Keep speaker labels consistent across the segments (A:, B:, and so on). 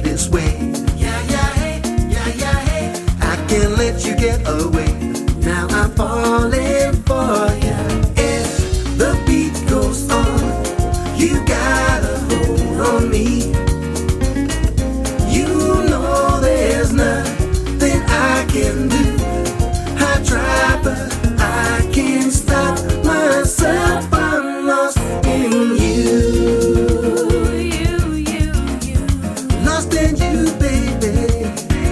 A: this way. Yeah, yeah, hey, yeah, yeah, hey. I can't let you get away. Now I'm falling for you. If the beat goes on, you got a hold on me. You know there's nothing I can do. I try, but I can't stop myself. I'm lost in you. Lost in you, baby.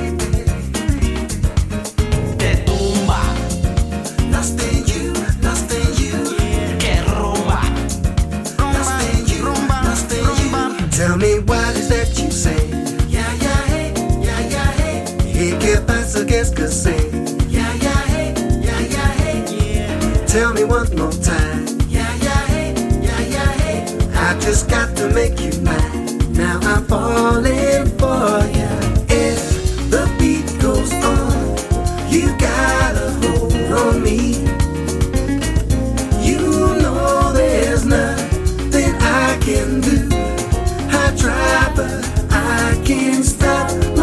B: Te tumba,
A: Lost in you, lost in you.
B: que rumba,
A: Lost in you, lost in you. Tell me what is that you say? Yeah, yeah, hey, yeah, yeah, hey. ¿Y qué pasa que es que say? Yeah, yeah, hey, yeah, yeah, hey. Tell me one more time. Yeah, yeah, hey, yeah, yeah, hey. I just got to make you mine. Now I'm falling for you. If the beat goes on, you got a hold on me. You know there's nothing I can do. I try, but I can't stop